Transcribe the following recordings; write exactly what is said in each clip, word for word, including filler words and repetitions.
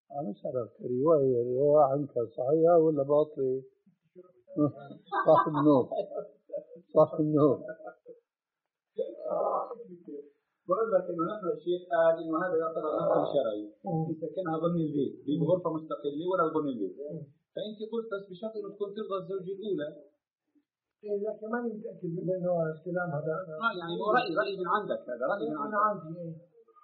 أنا سألت رواية رواية عنك صحيحة ولا باطلة؟ صح النوم صح النوم. بقول لك انه نحن الشيخ قال انه هذا يعتبر نقل شرعي يسكنها ضمن البيت بغرفه مستقله ولا ضمن البيت. فانت قلت بس بشرط انه تكون ترضى الزوجه الاولى. إيه لكن ماني متاكد من انه الكلام هذا. اه يعني هو راي راي من عندك، هذا راي من انا عندك. عندي ايه.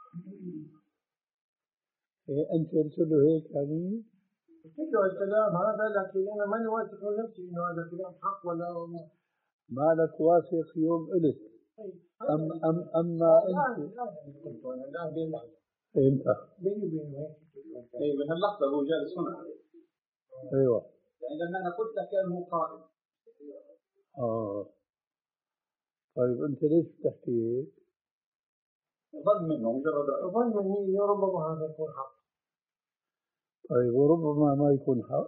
إيه أنت قلت له هيك يعني؟ قلت له الكلام هذا لكن انا ماني واثق من نفسي انه هذا كلام حق ولا مالك واثق يوم قلت. أم أم أما أنت لا بيني أنت بيني وبينه هيك. اي بهاللحظه هو جالس هنا. أيوه. يعني لما انا قلت لك كان هو قائم. آه طيب أنت ليش بتحكي هيك؟ ظن منه مجرد ظن مني ربما هذا يكون حق. طيب وربما ما يكون حق.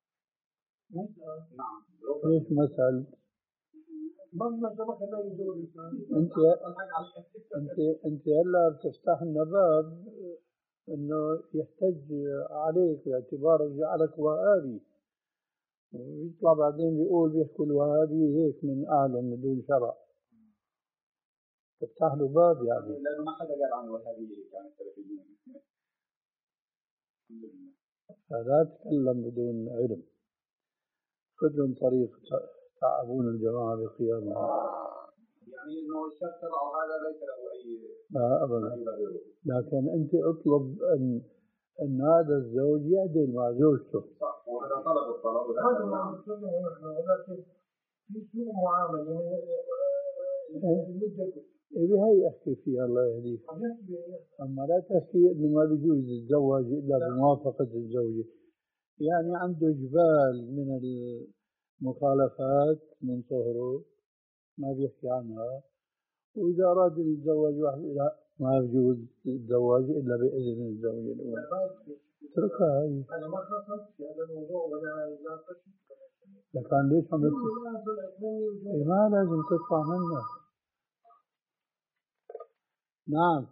نعم. ليش ما سألت؟ ما سبق لا يجوز. أنت أنت أنت هلا بتفتح لنا باب إنه يحتج عليك باعتباره جعلك وهابي، ويطلع بعدين بيقول بيحكوا الوهابي هيك من أهلهم من دون شرع. تفتح له باب يعني. لأنه ما حدا قال عن الوهابية كانت سلفيين. فلا تتكلم بدون علم. خذ لهم طريق تعبون الجماعة بقيامها. يعني إنه الشرط تبعه هذا ليس له أي. لا أبدا. لكن أنت اطلب أن أن هذا الزوج يعدل مع زوجته. صح، وهذا طلب الطلب. هذا ما نطلبه نحن، ولكن في سوء معاملة إيه بهي أحكي فيها الله يهديك. أما لا تحكي إنه ما بيجوز يتزوج إلا بموافقة الزوجة. يعني عنده جبال من المخالفات من صغره ما بيحكي عنها، وإذا أراد أن يتزوج واحد لا ما بيجوز يتزوج إلا بإذن الزوجة الأولى. اتركها هي. أنا ما خاطرت في هذا الموضوع ولا ناقشت. لكن ليش عم إيه ما لازم تطلع منها. نعم.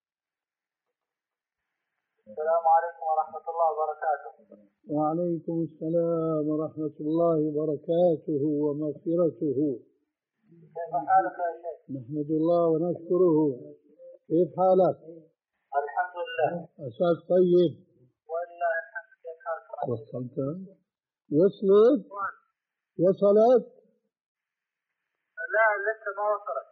السلام عليكم ورحمة الله وبركاته. وعليكم السلام ورحمة الله وبركاته ومغفرته. كيف حالك يا شيخ؟ نحمد الله ونشكره. كيف حالك؟ الحمد لله. عساك طيب؟ والله الحمد. كيف حالك؟ وصلت؟ وصلت؟ وصلت؟ لا لسه ما وصلت.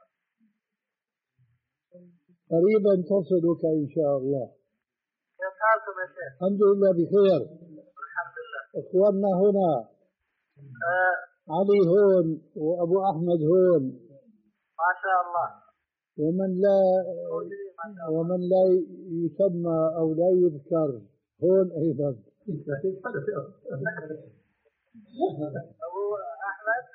قريبا تصلك إن شاء الله. كيف حالكم يا شيخ؟ الحمد لله بخير. الحمد لله. إخواننا هنا آه. علي هون وأبو أحمد هون ما شاء الله. ومن لا ومن لا يسمى أو لا يذكر هون أيضا. أبو أحمد.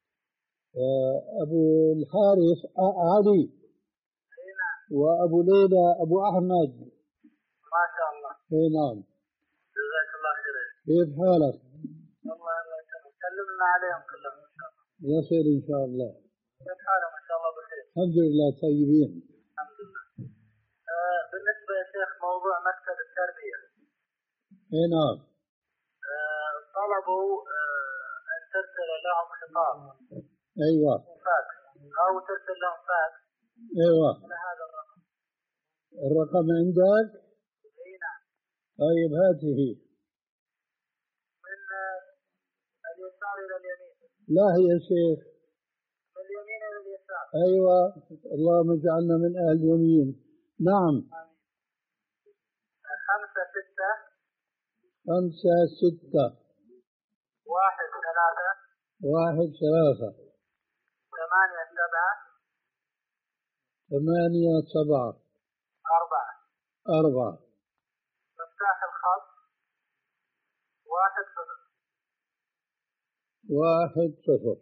أبو الحارث علي وأبو ليلى أبو أحمد. ما شاء الله. اي نعم. جزاك الله خير. كيف حالك؟ الله يسلمك. سلمنا عليهم كلهم إن شاء الله. يصير إن شاء الله. كيف حالهم إن شاء الله بخير؟ الحمد لله طيبين. الحمد لله. آه بالنسبة يا شيخ موضوع مكتب التربية. اي نعم. آه طلبوا آه أن ترسل لهم خطاب. ايوه. فاكس أو ترسل لهم فاكس. ايوه. هذا الرقم. الرقم عندك؟ اي نعم. طيب هاته. من اليسار إلى اليمين. لا يا شيخ. من اليمين إلى اليسار. أيوة. اللهم اجعلنا من أهل اليمين. نعم. آمين. خمسة ستة. خمسة ستة. واحد ثلاثة. واحد ثلاثة. ثمانية سبعة. ثمانية سبعة. أربعة. أربعة. مفتاح الخط واحد صفر. واحد صفر.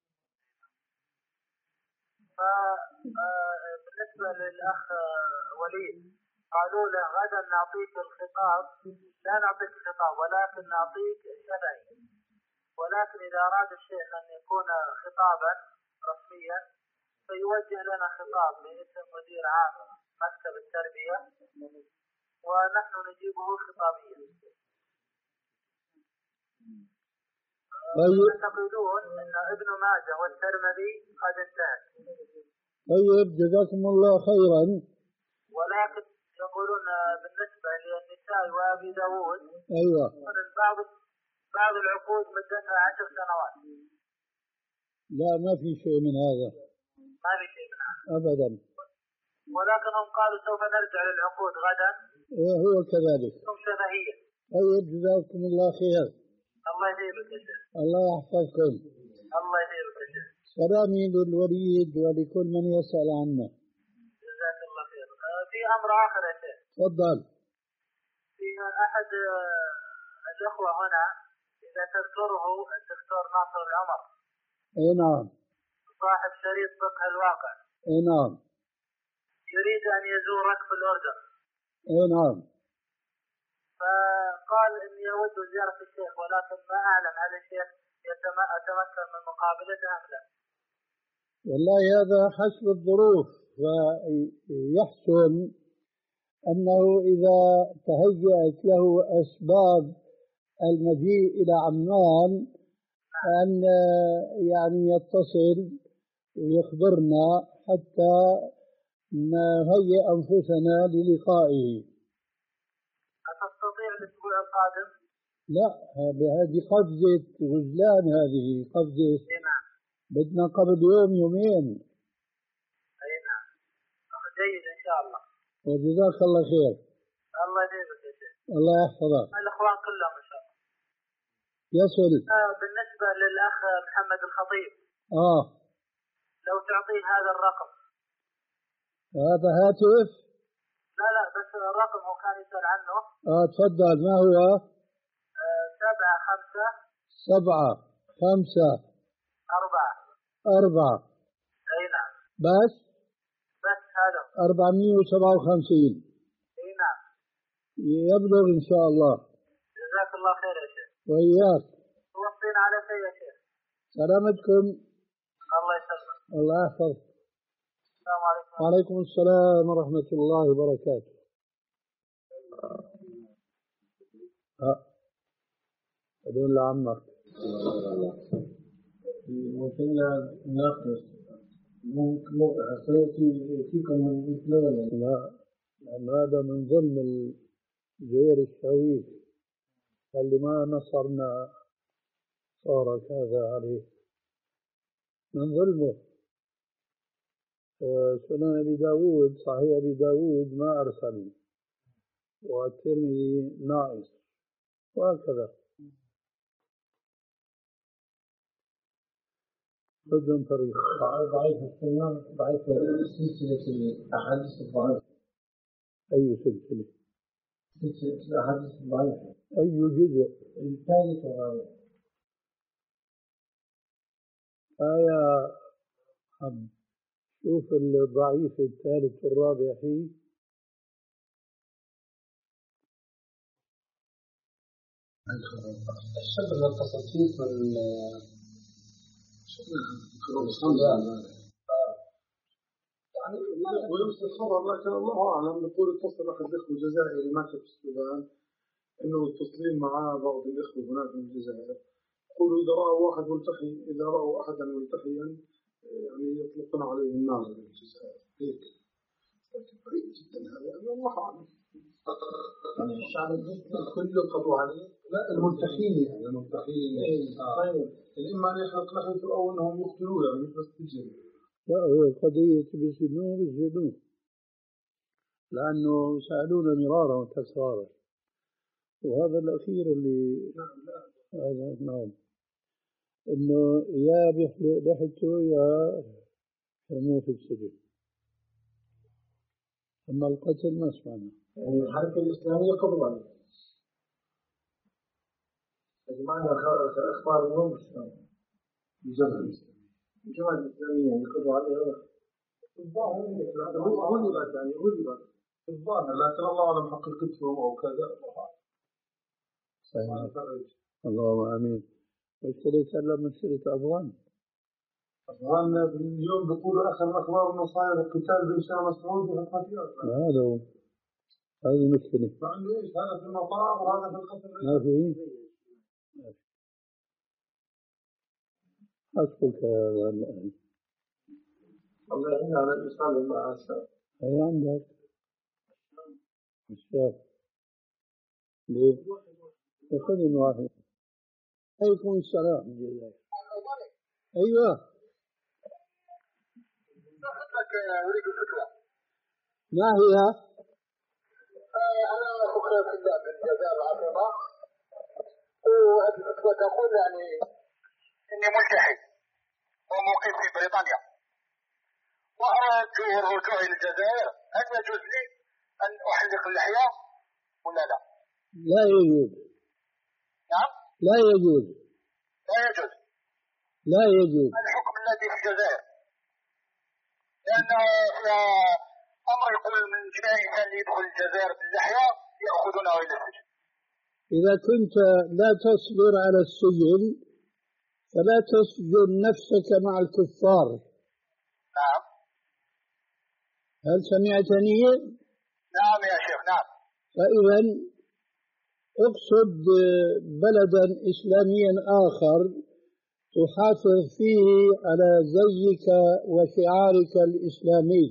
فبالنسبة للأخ وليد قالوا له غدا نعطيك الخطاب، لا نعطيك الخطاب ولكن نعطيك شرعي، ولكن إذا أراد الشيخ أن يكون خطابا رسميا فيوجه لنا خطاب باسم مدير عام مكتب التربية ونحن نجيبه خطابيا. طيب يعتقدون أن ابن ماجه والترمذي قد انتهت. طيب جزاكم الله خيرا. ولكن يقولون بالنسبة للنساء وأبي داود أيوة بعض بعض العقود مدتها عشر سنوات. لا ما في شيء من هذا ما في شيء من هذا أبدا. ولكنهم قالوا سوف نرجع للعقود غدا. إيه هو كذلك. ثم شفهية. طيب جزاكم الله خير. الله يهديك يا شيخ. الله يحفظكم. الله يهديك يا شيخ. سلامي للوليد ولكل من يسأل عنه. جزاك الله خير. في أمر آخر يا شيخ. تفضل. في أحد الأخوة هنا إذا تذكره الدكتور ناصر العمر. اي نعم. صاحب شريط فقه الواقع. اي نعم. يريد أن يزورك في الأردن. اي نعم. فقال إني أود زيارة الشيخ ولكن ما أعلم هل الشيخ يتمكن من مقابلته أم لا. والله هذا حسب الظروف، فيحسن أنه إذا تهيأت له أسباب المجيء إلى عمان أن يعني يتصل ويخبرنا حتى نهيئ أنفسنا للقائه. أتستطيع الأسبوع القادم؟ لا، هذه قفزة غزلان، هذه قفزة. نعم. بدنا قبل يوم يومين. أي نعم. جيد إن شاء الله. وجزاك الله خير. الله يجزيك يا شيخ. الله يحفظك. الإخوان كلهم إن شاء الله. يصل. آه بالنسبة للأخ محمد الخطيب. آه. لو تعطيه هذا الرقم. هذا هاتف؟ لا لا بس الرقم هو كان يسأل عنه. آه تفضل. ما هو؟ آه سبعة خمسة. سبعة خمسة. أربعة. أربعة. أي نعم. بس؟ بس هذا. أربعمية وسبعة وخمسين. أي نعم. يبلغ إن شاء الله. جزاك الله خير يا شيخ. وإياك. توصينا على شيء يا شيخ. سلامتكم. الله يسلمك. الله يحفظ. السلام عليكم. وعليكم السلام ورحمة الله وبركاته. ها هذول لعمك. ممكن نناقش ممكن فيكم من مثل لا، لأن هذا من ظلم الزهير الشاويش اللي ما نصرنا صار كذا عليه، من ظلمه. سنن أبي داود صحيح أبي داود ما أرسل، والترمذي ناقص، وهكذا. بدون طريق. ضعيف السنة، ضعيف سلسلة الأحاديث الضعيفة. أي سلسلة؟ سلسلة الأحاديث الضعيفة. أي جزء؟ الثالث والرابع. آية حم شوف الضعيف الثالث والرابع فيه. الشاب اللي اتصل فيه من يعني ويمس الخبر، لكن الله أعلم. يقول اتصل أحد الإخوة الجزائري اللي مات في السودان إنه متصلين معاه بعض الإخوة هناك من الجزائر، يقولوا إذا رأوا واحد ملتحي، إذا رأوا أحدا ملتحيا يعني يطلقون عليه النار في الجزائر. هيك لكن بعيد جدا هذا، الله أعلم. يعني الشعب كله قضوا عليه. لا الملتحين، يعني الملتحين طيب إما أن يحلق لحيته أو أنهم يقتلوه، يعني مش بس تجري. لا، هو القضية بيسجنوه بيسجنوه لأنه سألونا مرارا وتكرارا، وهذا الأخير اللي هذا نعم، إنه يا بيحلق لحيته يا يرموه في السجن. أما القتل ما سمعنا. يعني الحركة الإسلامية قضوا عليه. معنى إخبار اليوم الجماعة الإسلامية الجماعة الإسلامية يعني قضوا عليه. الظاهر غلبت، يعني غلبت الظاهر، لكن الله أعلم حقيقتهم أو كذا. صحيح. اللهم آمين. مشكلة يسلم مشكلة أفغان. أفغان اليوم بيقولوا آخر الأخبار إنه صاير قتال بين شاه مسعود وحكمتيار. هذا هو، هذه مشكلة. مع إنه إيش هذا في المطار وهذا في القصر. ما في. حسبك هذا الآن. والله إن على الإسلام المعاصر. أي عندك الشاب ليه؟ بخذ واحد. عليكم السلام. أيوة. أريد فتوى. ما هي؟ أنا أخوي في الله من الجزائر العظيمة، والفتوى تقول يعني إني ملتحي ومقيم في بريطانيا، وأردت الرجوع إلى الجزائر، هل يجوز لي أن أحلق اللحية ولا لا؟ لا يجوز. نعم؟ لا يجوز. لا يجوز. لا يجوز. الحكم الذي في الجزائر، لأن أمر يقول من جميع الإنسان اللي يدخل الجزائر باللحية يأخذونه إلى السجن. إذا كنت لا تصبر على السجن فلا تسجن نفسك مع الكفار. نعم. هل سمعتني؟ نعم يا شيخ. نعم. فإذا اقصد بلدا إسلاميا آخر تحافظ فيه على زيك وشعارك الإسلامي.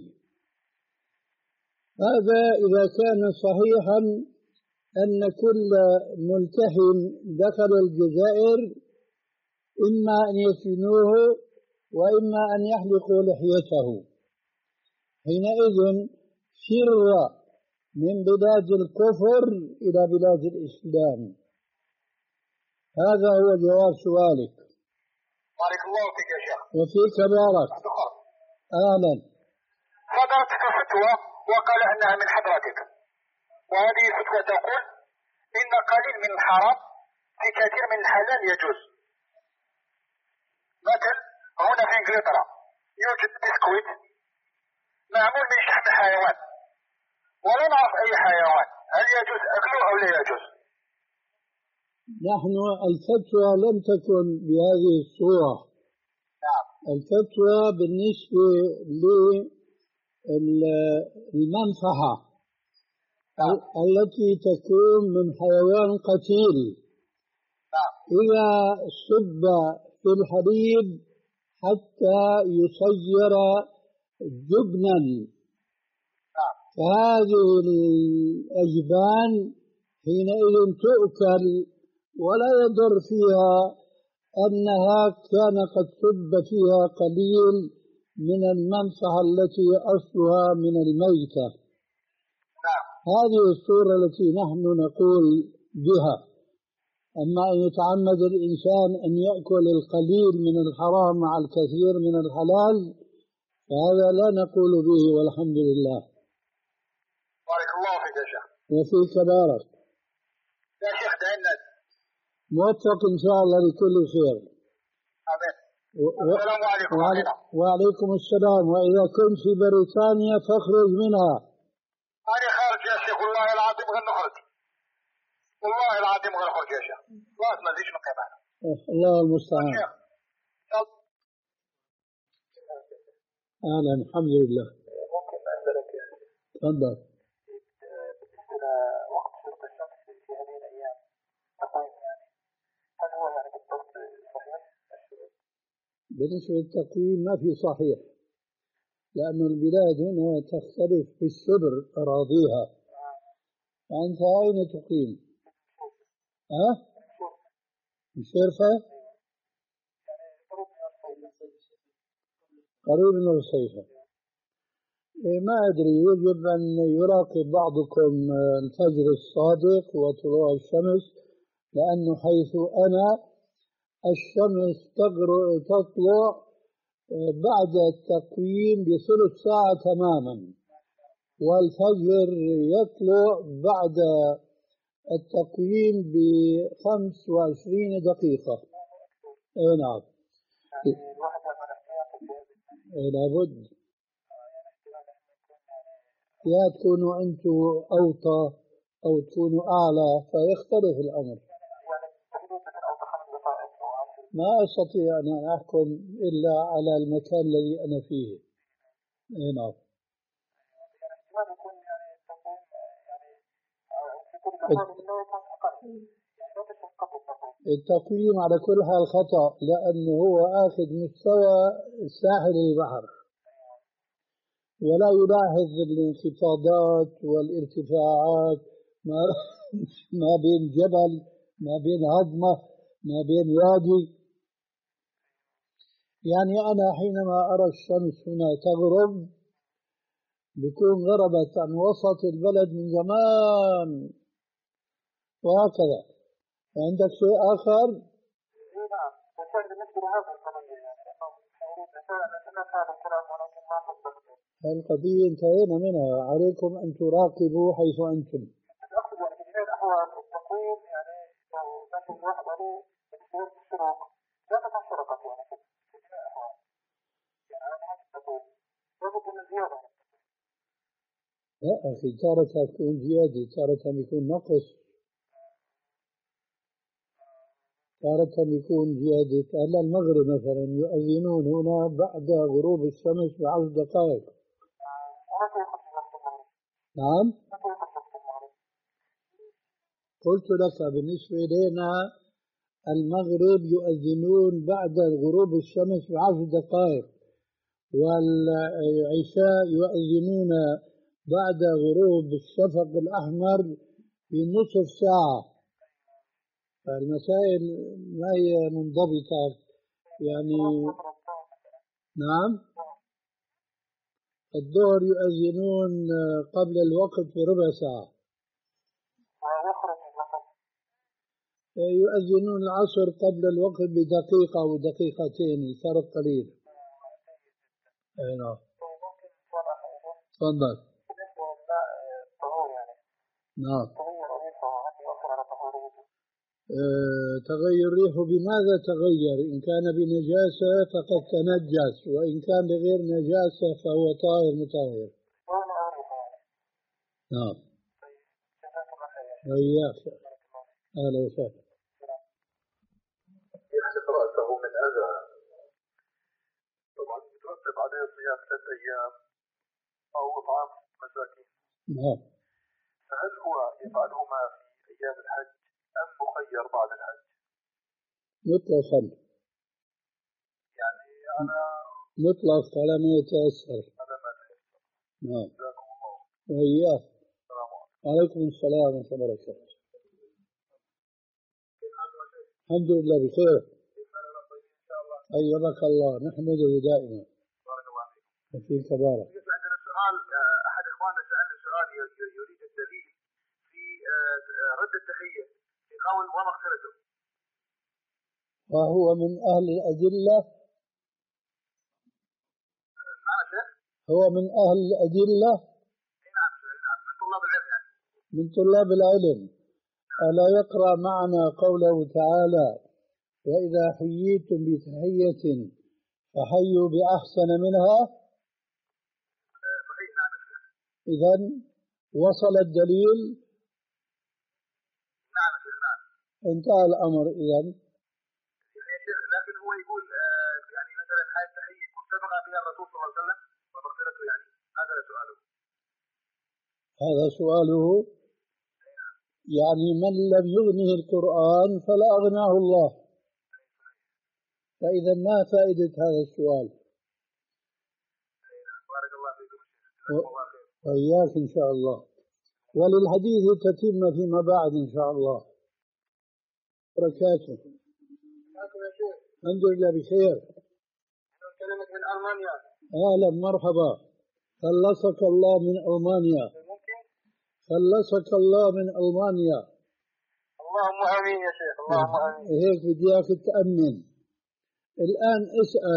هذا إذا كان صحيحا أن كل ملتحم دخل الجزائر إما أن يسجنوه وإما أن يحلقوا لحيته. حينئذ فر من بلاد الكفر إلى بلاد الإسلام. هذا هو جواب سؤالك. بارك الله فيك يا شيخ. وفيك بارك. أهلا. صدرت فتوى وقال أنها من حضرتك، وهذه فتوى تقول إن قليل من الحرام في كثير من الحلال يجوز. مثل هنا في إنجلترا يوجد بسكويت معمول من شحم حيوان ولا نعرف أي حيوان، هل يجوز أكله أو لا يجوز؟ نحن الفتوى لم تكن بهذه الصورة. نعم. الفتوى بالنسبة للمنفعة نعم. التي تكون من حيوان قتيل. نعم. إذا صب في الحليب حتى يصير جبنا، نعم. فهذه الأجبان حينئذ تؤكل ولا يضر فيها أنها كان قد صب فيها قليل من المنفعة التي أصلها من الميتة. نعم. هذه الصورة التي نحن نقول بها. أما أن يتعمد الإنسان أن يأكل القليل من الحرام مع الكثير من الحلال فهذا لا نقول به، والحمد لله. بارك الله فيك يا شيخ. وفيك بارك. يا شيخ دعنا. موفق إن شاء الله لكل خير. آمين. و... السلام عليكم. وعلي... وعليكم السلام. وإذا كنت في بريطانيا فاخرج منها. أنا خارج يا شيخ، والله العظيم غير نخرج، والله العظيم غير نخرج يا شيخ، خلاص ما زيدش نقيم معنا. الله المستعان. أهلا. الحمد لله. ممكن أسألك تفضل. بالنسبة وقت شروق الشمس في هذه الأيام تقويم، يعني هل هو يعني بالضبط صحيح الشروق؟ بالنسبة للتقويم ما في صحيح، لأن البلاد هنا تختلف في الشبر أراضيها. فأنت أين تقيم؟ ها؟ مشرفة؟ قريب من الصيفة. ما أدري، يجب أن يراقب بعضكم الفجر الصادق وطلوع الشمس، لأنه حيث أنا الشمس تطلع بعد التقويم بثلث ساعة تماما، والفجر يطلع بعد التقويم بخمس وعشرين دقيقة. اي نعم. اي لابد يا تكونوا أنتم أوطى أو تكونوا أعلى فيختلف الأمر. ما أستطيع أن أحكم إلا على المكان الذي أنا فيه. اي نعم. التقييم على كل حال خطأ، لأنه هو آخذ مستوى ساحل البحر ولا يلاحظ الانخفاضات والارتفاعات ما, ما بين جبل، ما بين هضمة، ما بين وادي. يعني أنا حينما أرى الشمس هنا تغرب بيكون غربت عن وسط البلد من زمان، وهكذا. عندك شيء آخر؟ نعم، وكان بالنسبة لهذا القضية يعني أنه هذا الكلام ولكن ما نطبقه. القضية انتهينا منها، عليكم أن تراقبوا حيث أنتم. أقصد يعني في هذه الأحوال التقويم يعني لو كان الواحد عليه بتصير الشروق لا تكون شرقت يعني في هذه الأحوال يعني أنا ما تقويم لابد من زيادة. لا أخي، تارة تكون زيادة، تارة يكون نقص، تارة يكون زيادة. أهل المغرب مثلا يؤذنون هنا بعد غروب الشمس بعشر دقائق. نعم، قلت لك بالنسبة لنا المغرب يؤذنون بعد غروب الشمس بعشر دقائق، والعشاء يؤذنون بعد غروب الشفق الأحمر بنصف ساعة. فالمسائل ما هي منضبطة يعني. نعم، الظهر يؤذنون قبل الوقت بربع ساعة، يؤذنون العصر قبل الوقت بدقيقة أو دقيقتين، فرق قليل. أي نعم، تفضل. نعم، أه تغير ريحه بماذا تغير؟ إن كان بنجاسة فقد تنجس، وإن كان بغير نجاسة فهو طاهر مطهر. نعم، وإياك، أهلا وسهلا. يحسب رأسه من أذى، طبعا يترتب عليه صيام ثلاثة أيام أو إطعام مساكين. نعم، فهل هو يفعلهما في أيام الحج أم مخير بعد الحج؟ مطلقا يعني أنا مطلق على ما يتأثر. على ما تيسر. نعم، جزاكم الله. وإياك. السلام عليكم. وعليكم السلام ورحمة الله وبركاته. الحمد لله بخير. أيامك الله، نحمده دائما. بارك الله فيك. وفيك بارك. عندنا سؤال، أحد إخواننا سألنا سؤال يريد الدليل في رد التحية في قول ومغفرته. وهو من أهل الأدلة. هو من أهل الأدلة. نعم نعم، من طلاب العلم يعني. من طلاب العلم. ألا يقرأ معنا قوله تعالى: وإذا حييتم بتحية فحيوا بأحسن منها. إذن وصل الدليل. نعم نعم، انتهى الأمر. إذن لكن هو يقول يعني مثلا هذه التحية يكون سبق فيها الرسول صلى الله عليه وسلم ومغفرته، يعني هذا سؤاله. هذا سؤاله. يعني من لم يغنه القرآن فلا أغناه الله. فإذا ما فائدة هذا السؤال؟ بارك الله فيكم. وإياك إن شاء الله. وللحديث تتم فيما بعد إن شاء الله. بركاته. الحمد لله بخير. كلمة من ألمانيا. أهلا مرحبا، خلصك الله من ألمانيا. خلصك الله من ألمانيا. اللهم آمين يا شيخ، اللهم آمين. هيك بدي إياك تأمن. الآن اسأل.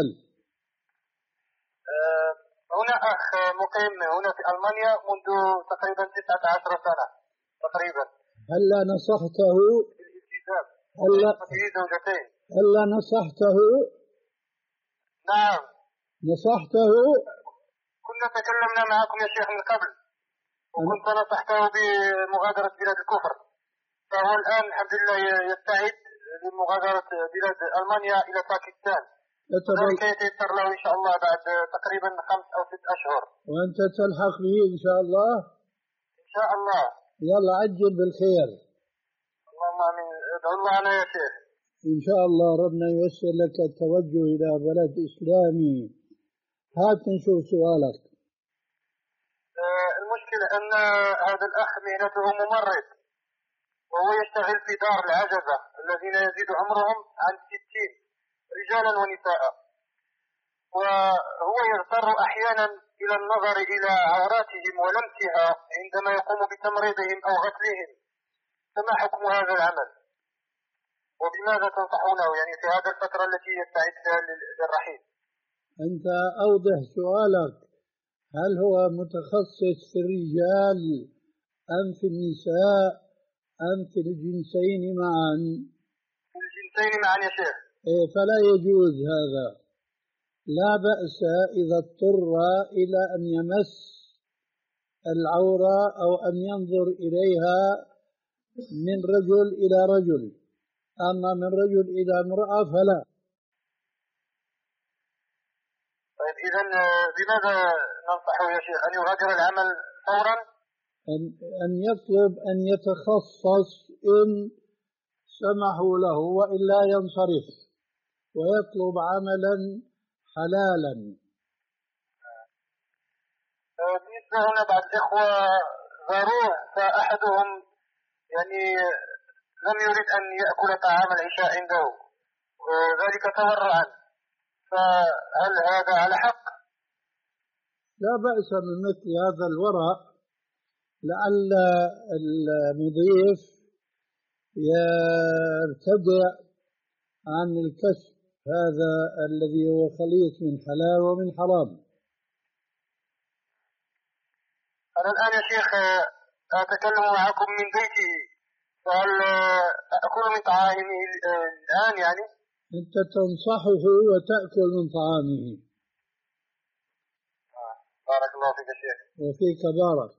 أه هنا أخ مقيم هنا في ألمانيا منذ تقريبا تسعة عشر سنة تقريبا. هلا نصحته؟ بالالتزام. هلا في زوجتين. هلا نصحته؟ نعم نصحته. كنا تكلمنا معكم يا شيخ من قبل، وكنت نصحته بمغادرة بلاد الكفر، فهو الآن الحمد لله يستعد لمغادرة بلاد ألمانيا إلى باكستان، ذلك يتيسر له إن شاء الله بعد تقريبا خمس أو ست أشهر. وأنت تلحق به إن شاء الله؟ إن شاء الله. يلا عجل بالخير. اللهم آمين. ادعو الله لنا يا شيخ. إن شاء الله ربنا ييسر لك التوجه إلى بلد إسلامي. هات نشوف سؤالك. المشكلة أن هذا الأخ مهنته ممرض، وهو يشتغل في دار العجزة الذين يزيد عمرهم عن ستين رجالا ونساء، وهو يضطر أحيانا إلى النظر إلى عوراتهم ولمسها عندما يقوم بتمريضهم أو غسلهم. فما حكم هذا العمل؟ وبماذا تنصحونه يعني في هذه الفترة التي يستعد فيها للرحيل؟ أنت أوضح سؤالك، هل هو متخصص في الرجال أم في النساء أم في الجنسين معا؟ في الجنسين معا يا شيخ. إيه، فلا يجوز هذا. لا بأس إذا اضطر إلى أن يمس العورة أو أن ينظر إليها من رجل إلى رجل، أما من رجل إلى امرأة فلا. طيب إذا بماذا ننصحه يا شيخ؟ أن يغادر العمل فورا؟ أن أن يطلب أن يتخصص إن سمحوا له، وإلا ينصرف ويطلب عملا حلالا. بالنسبة هنا بعض الإخوة زاروه، فأحدهم يعني لم يريد أن يأكل طعام العشاء عنده وذلك تورعا، فهل هذا على حق؟ لا بأس من مثل هذا الورع، لعل المضيف يرتدع عن الكسب هذا الذي هو خليط من حلال ومن حرام. أنا الآن يا شيخ أتكلم معكم من بيته، فهل أأكل من طعامه الآن يعني؟ أنت تنصحه وتأكل من طعامه. آه. بارك الله فيك يا شيخ. وفيك بارك.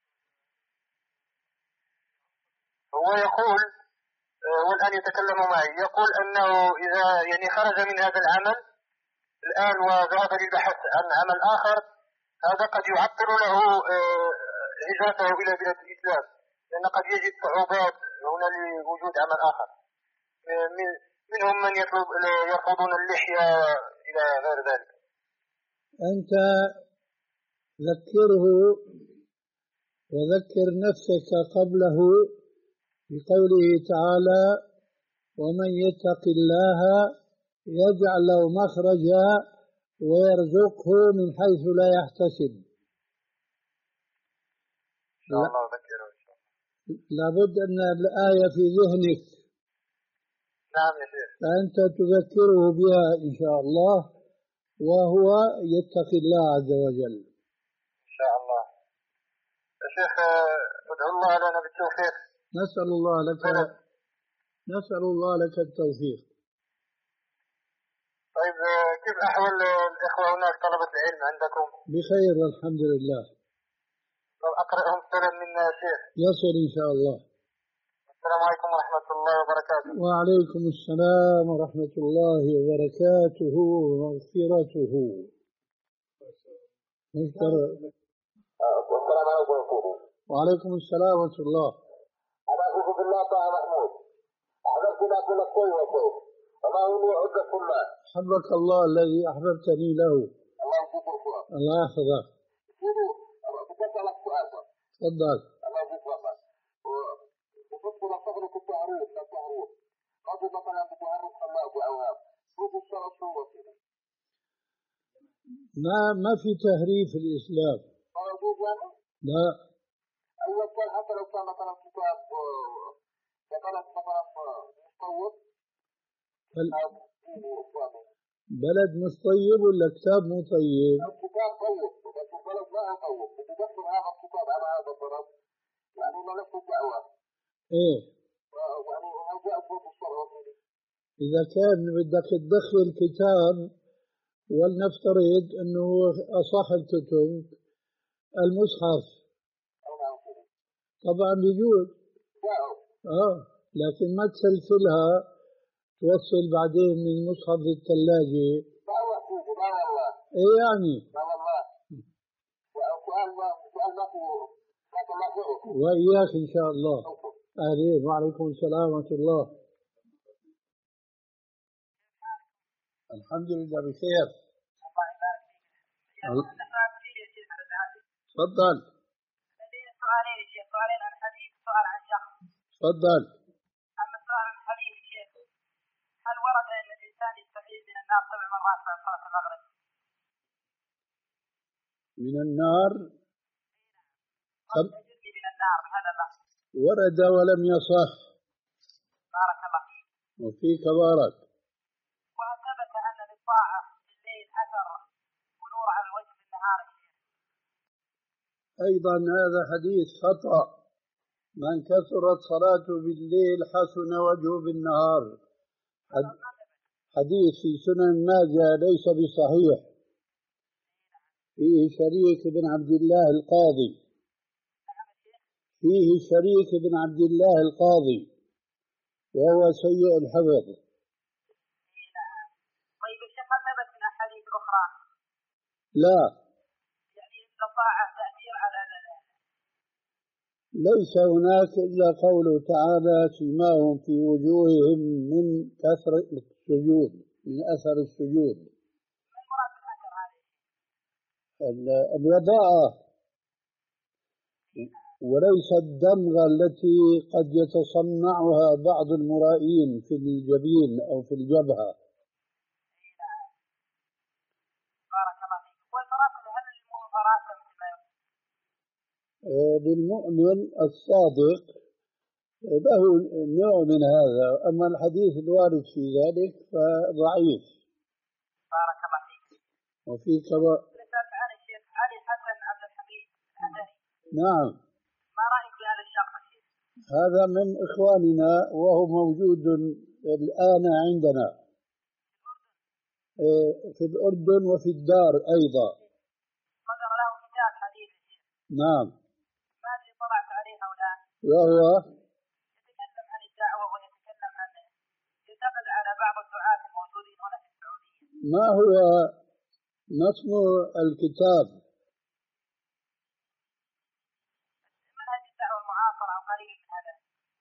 هو يقول والآن يتكلم معي، يقول أنه إذا يعني خرج من هذا العمل الآن وذهب للبحث عن عمل آخر، هذا قد يعطل له هجرته إلى بلاد الإسلام، لأن قد يجد صعوبات هنا لوجود عمل آخر. منهم من يرفضون اللحية إلى غير ذلك. أنت ذكره وذكر نفسك قبله بقوله تعالى: ومن يتق الله يجعل له مخرجا ويرزقه من حيث لا يحتسب. إن شاء الله أذكره إن شاء الله. لابد أن الآية في ذهنك. نعم يا شيخ. فأنت تذكره بها إن شاء الله، وهو يتقي الله عز وجل. إن شاء الله. يا شيخ ادعو الله لنا بالتوفيق. نسأل الله لك نسأل الله لك التوفيق. طيب كيف أحوال الإخوة هناك طلبة العلم عندكم؟ بخير والحمد لله. طب أقرأهم السلام منا يا شيخ. يصل إن شاء الله. السلام عليكم ورحمة الله وبركاته. وعليكم السلام ورحمة الله وبركاته ومغفرته. والسلام عليكم. وعليكم السلام ورحمة الله. أنا أعوذ بالله تعالى محمود. أحببت لكم الخير والخير وما هو لي عدة كلها. حبك الله الذي أحببتني له. الله يجزيك. الله يحفظك. بسألك سؤال. تفضل. الله يجزيك. وبدخل صغر في التعريف التعريف. قد مثلا بتعرف الله بأوهام. شوف الشرع شو وكذا. ما ما في تهريف الإسلام. ما يجوز يعني؟ لا. أول كان حتى لو كان مثلا كتاب بلد مثلا مصور. بلد مش طيب ولا كتاب مو طيب؟ الكتاب طيب بس البلد ما هو طيب. بتدخل هذا الكتاب على هذا البلد يعني ما نفس الدعوة. ايه. يعني هل جاء فوق الشرع؟ إذا كان بدك تدخل كتاب، ولنفترض أنه أصح الكتب المصحف، طبعا بيجوز. اه لكن ما تسلسلها توصل بعدين من مصحف الثلاجة. ايه يعني. وإياك إن شاء الله. أهلين. وعليكم السلام ورحمة الله. الحمد لله بخير. الله يبارك فيك. ال- يا شيخ العزيز. تفضل. لدينا سؤالين يا شيخ، سؤالين عن الحديث وسؤال عن شخص. تفضل. أما السؤال عن الحديث يا شيخ، هل ورد أن الإنسان يستحيل من النار سبع مرات بعد صلاة المغرب؟ من النار قد يجري من النار بهذا اللفظ. ورد ولم يصح. بارك الله فيك. وفيك بارك. وهل ثبت أن للطاعة في الليل أثر ونور على الوجه في النهار يا شيخ؟ أيضا هذا حديث خطأ. من كثرت صلاته بالليل حسن وجهه بالنهار. حد- حديث في سنن ماجه ليس بصحيح، فيه شريك بن عبد الله القاضي فيه شريك بن عبد الله القاضي وهو سيء الحفظ. طيب الشيخ، هل ثبت من أحاديث أخرى لا، يعني أن الطاعة تأثير على ليس هناك إلا قوله تعالى سيماهم في وجوههم من كثر السجود، من أثر السجود. من مراد الأثر هذه؟ ال- الوضاءة وليس الدمغة التي قد يتصنعها بعض المرائين في الجبين أو في الجبهة. بارك الله فيك. والفراسة هل للمؤمن فراسة مثل ما يقول؟ آه، للمؤمن الصادق له نوع من هذا، أما الحديث الوارد في ذلك فضعيف. بارك الله فيك. وفي كبا... رسالة عن الشيخ علي حسن عبد الحميد الحسني. نعم، ما رأيك في هذا الشخص يا شيخ؟ هذا من إخواننا وهو موجود الآن عندنا آه، في الأردن وفي الدار أيضا. صدر له كتاب حديث يا شيخ. نعم. ما أدري طلعت عليه أو لا. وهو يتكلم عن الدعوة ويتكلم عن ينتقد على بعض الدعاة الموجودين هنا في السعودية. ما هو نصب الكتاب؟ منهج الدعوة المعاصرة أو قريب من هذا.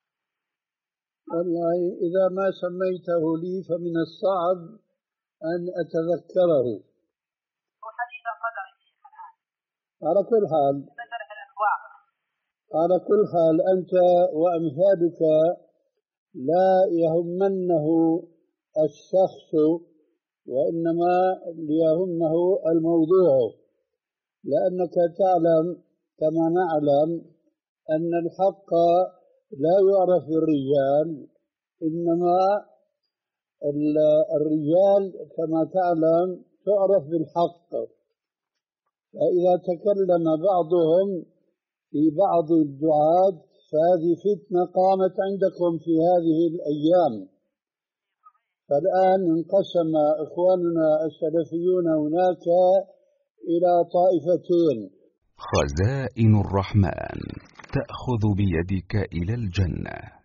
والله إذا ما سميته لي فمن الصعب أن أتذكره. هو حديث القدر يا شيخ الآن. على كل حال مسألة الأسواق. على كل حال أنت وأمثالك لا يهمنه الشخص وإنما ليهمه الموضوع، لأنك تعلم كما نعلم أن الحق لا يعرف بالرجال، إنما الرجال كما تعلم تعرف بالحق. فإذا تكلم بعضهم في بعض الدعاة فهذه فتنة قامت عندكم في هذه الأيام. فالآن انقسم إخواننا السلفيون هناك إلى طائفتين. خزائن الرحمن تأخذ بيدك إلى الجنة.